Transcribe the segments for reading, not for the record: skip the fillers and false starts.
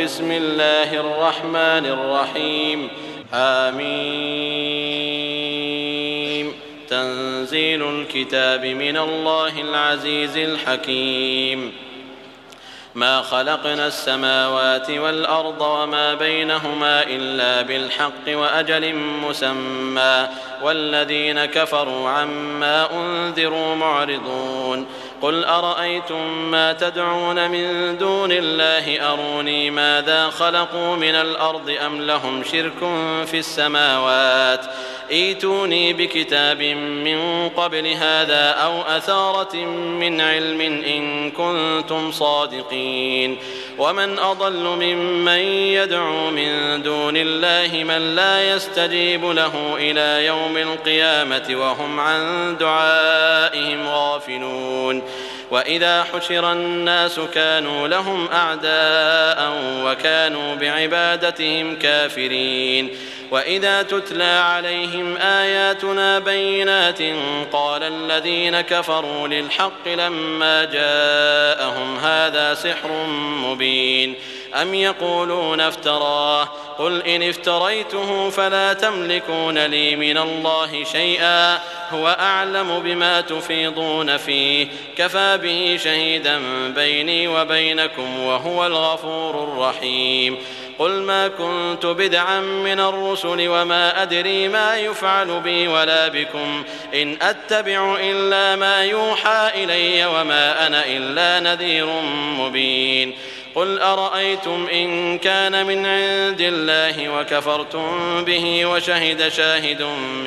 بسم الله الرحمن الرحيم حميم تنزيل الكتاب من الله العزيز الحكيم ما خلقنا السماوات والأرض وما بينهما إلا بالحق وأجل مسمى والذين كفروا عما أنذروا معرضون قل أرأيتم ما تدعون من دون الله أروني ماذا خلقوا من الأرض أم لهم شرك في السماوات ائتوني بكتاب من قبل هذا أو أثارة من علم إن كنتم صادقين ومن أضل ممن يدعو من دون الله من لا يستجيب له إلى يوم القيامة وهم عن دعائهم غافلون وإذا حشر الناس كانوا لهم أعداء وكانوا بعبادتهم كافرين وإذا تتلى عليهم آياتنا بينات قال الذين كفروا للحق لما جاءهم هذا سحر مبين أم يقولون افتراه قل إن افتريته فلا تملكون لي من الله شيئا هو أعلم بما تفيضون فيه كفى به شهيدا بيني وبينكم وهو الغفور الرحيم قل ما كنت بدعا من الرسل وما أدري ما يفعل بي ولا بكم إن أتبع إلا ما يوحى إلي وما أنا إلا نذير مبين قل أرأيتم إن كان من عند الله وكفرتم به وشهد شاهد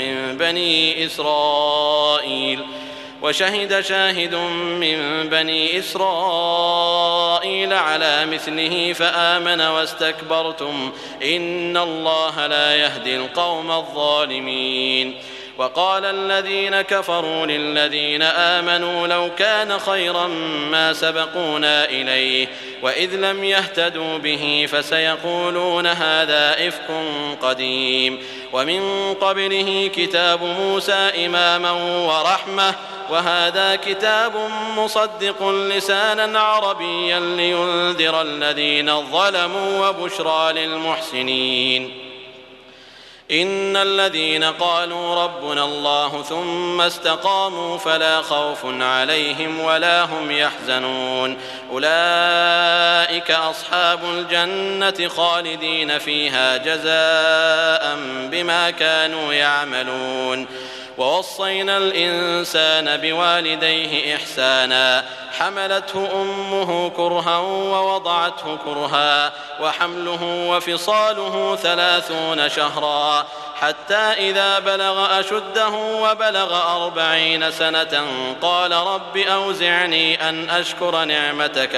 من بني إسرائيل على مثله فآمن واستكبرتم إن الله لا يهدي القوم الظالمين وقال الذين كفروا للذين آمنوا لو كان خيرا ما سبقونا إليه وإذ لم يهتدوا به فسيقولون هذا إفك قديم ومن قبله كتاب موسى إماما ورحمة وهذا كتاب مصدق لسانا عربيا لينذر الذين ظلموا وبشرى للمحسنين إن الذين قالوا ربنا الله ثم استقاموا فلا خوف عليهم ولا هم يحزنون أولئك أصحاب الجنة خالدين فيها جزاء بما كانوا يعملون ووصينا الإنسان بوالديه إحسانا حملته أمه كرها ووضعته كرها وحمله وفصاله 30 شهرا حتى إذا بلغ أشده وبلغ 40 سنة قال رب أوزعني أن أشكر نعمتك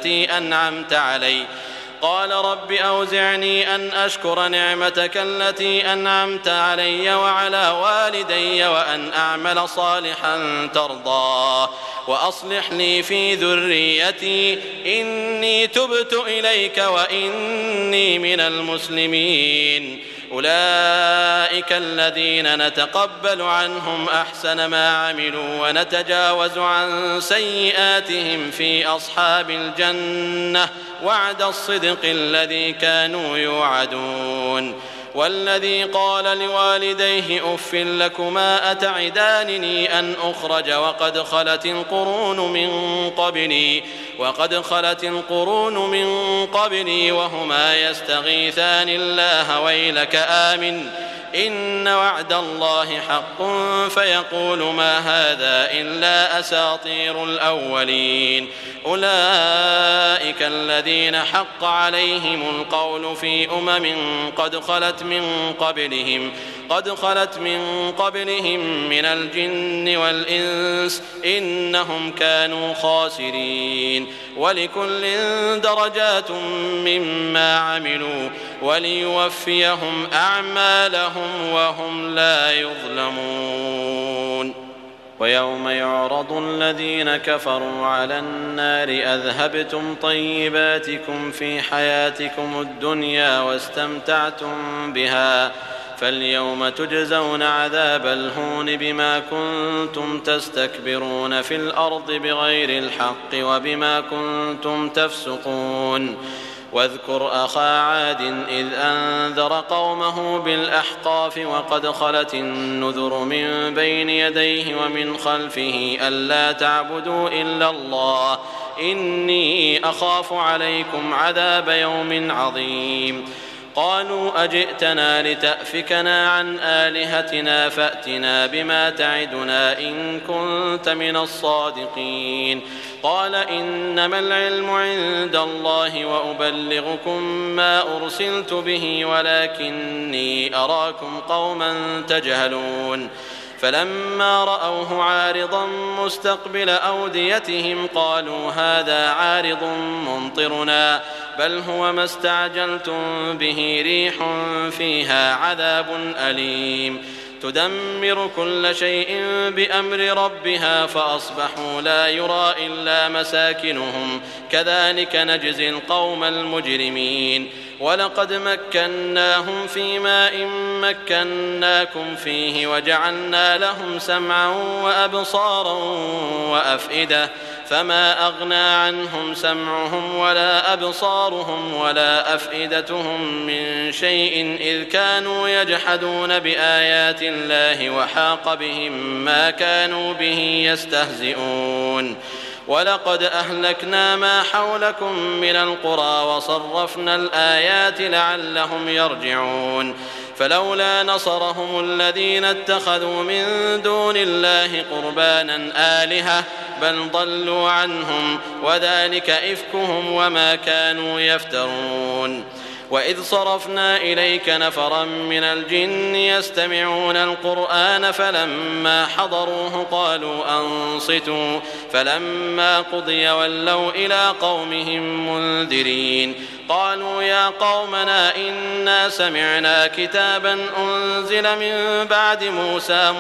التي أنعمت علي وعلى والدي وأن أعمل صالحا ترضاه وأصلح لي في ذريتي إني تبت إليك وإني من المسلمين أولئك الذين نتقبل عنهم أحسن ما عملوا ونتجاوز عن سيئاتهم في أصحاب الجنة وعد الصدق الذي كانوا يوعدون والذي قال لوالديه أف لكما أتعدانني أن أخرج وقد خلت القرون من قبلي وهما يستغيثان الله ويلك آمن إن وعد الله حق فيقول ما هذا إلا أساطير الأولين أولئك الذين حق عليهم القول في قد خلت من قبلهم من الجن والإنس إنهم كانوا خاسرين ولكل درجات مما عملوا وليوفيهم أعمالهم وهم لا يظلمون ويوم يعرض الذين كفروا على النار أذهبتم طيباتكم في حياتكم الدنيا واستمتعتم بها فاليوم تجزون عذاب الهون بما كنتم تستكبرون في الأرض بغير الحق وبما كنتم تفسقون واذكر أخا عاد إذ أنذر قومه بالأحقاف وقد خلت النذر من بين يديه ومن خلفه ألا تعبدوا إلا الله إني أخاف عليكم عذاب يوم عظيم قالوا أجئتنا لتأفكنا عن آلهتنا فأتنا بما تعدنا إن كنت من الصادقين قال إنما العلم عند الله وأبلغكم ما أرسلت به ولكني أراكم قوما تجهلون فلما رأوه عارضا مستقبل أوديتهم قالوا هذا عارض ممطرنا بل هو ما استعجلتم به ريح فيها عذاب أليم تدمر كل شيء بأمر ربها فأصبحوا لا يرى إلا مساكنهم كذلك نجزي القوم المجرمين ولقد مكناهم في ماء مكناكم فيه وجعلنا لهم سمعا وأبصارا وأفئدة فما أغنى عنهم سمعهم ولا أبصارهم ولا أفئدتهم من شيء إذ كانوا يجحدون بآيات الله وحاق بهم ما كانوا به يستهزئون ولقد أهلكنا ما حولكم من القرى وصرفنا الآيات لعلهم يرجعون فلولا نصرهم الذين اتخذوا من دون الله قربانا آلهة بل ضلوا عنهم وذلك إفكهم وما كانوا يفترون وإذ صرفنا إليك نفرا من الجن يستمعون القرآن فلما حضروه قالوا أنصتوا فلما قضي ولوا إلى قومهم منذرين قالوا يا قومنا إنا سمعنا كتابا أنزل من بعد موسى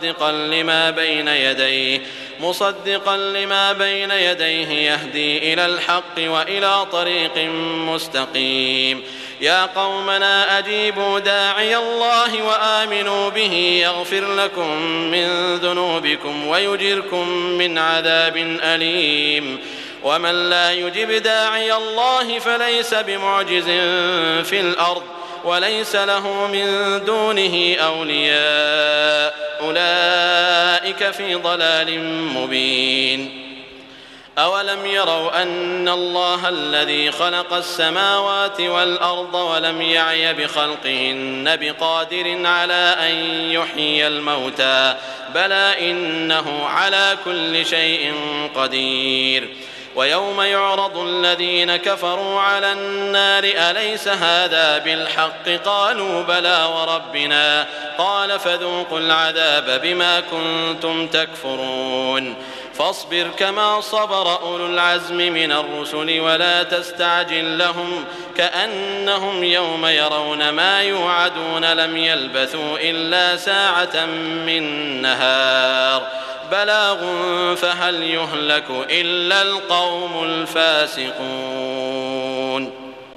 مصدقا لما بين يديه يهدي إلى الحق وإلى طريق مستقيم يا قومنا أجيبوا داعي الله وآمنوا به يغفر لكم من ذنوبكم ويجركم من عذاب أليم ومن لا يجب داعي الله فليس بمعجز في الأرض وليس له من دونه أولياء أولئك في ضلال مبين أولم يروا أن الله الذي خلق السماوات والأرض ولم يعي بخلقهن بقادر على أن يحيي الموتى بلى إنه على كل شيء قدير ويوم يعرض الذين كفروا على النار أليس هذا بالحق قالوا بلى وربنا قال فذوقوا العذاب بما كنتم تكفرون فاصبر كما صبر أولو العزم من الرسل ولا تستعجل لهم كأنهم يوم يرون ما يوعدون لم يلبثوا إلا ساعة من نهار بلاغ فهل يهلك إلا القوم الفاسقون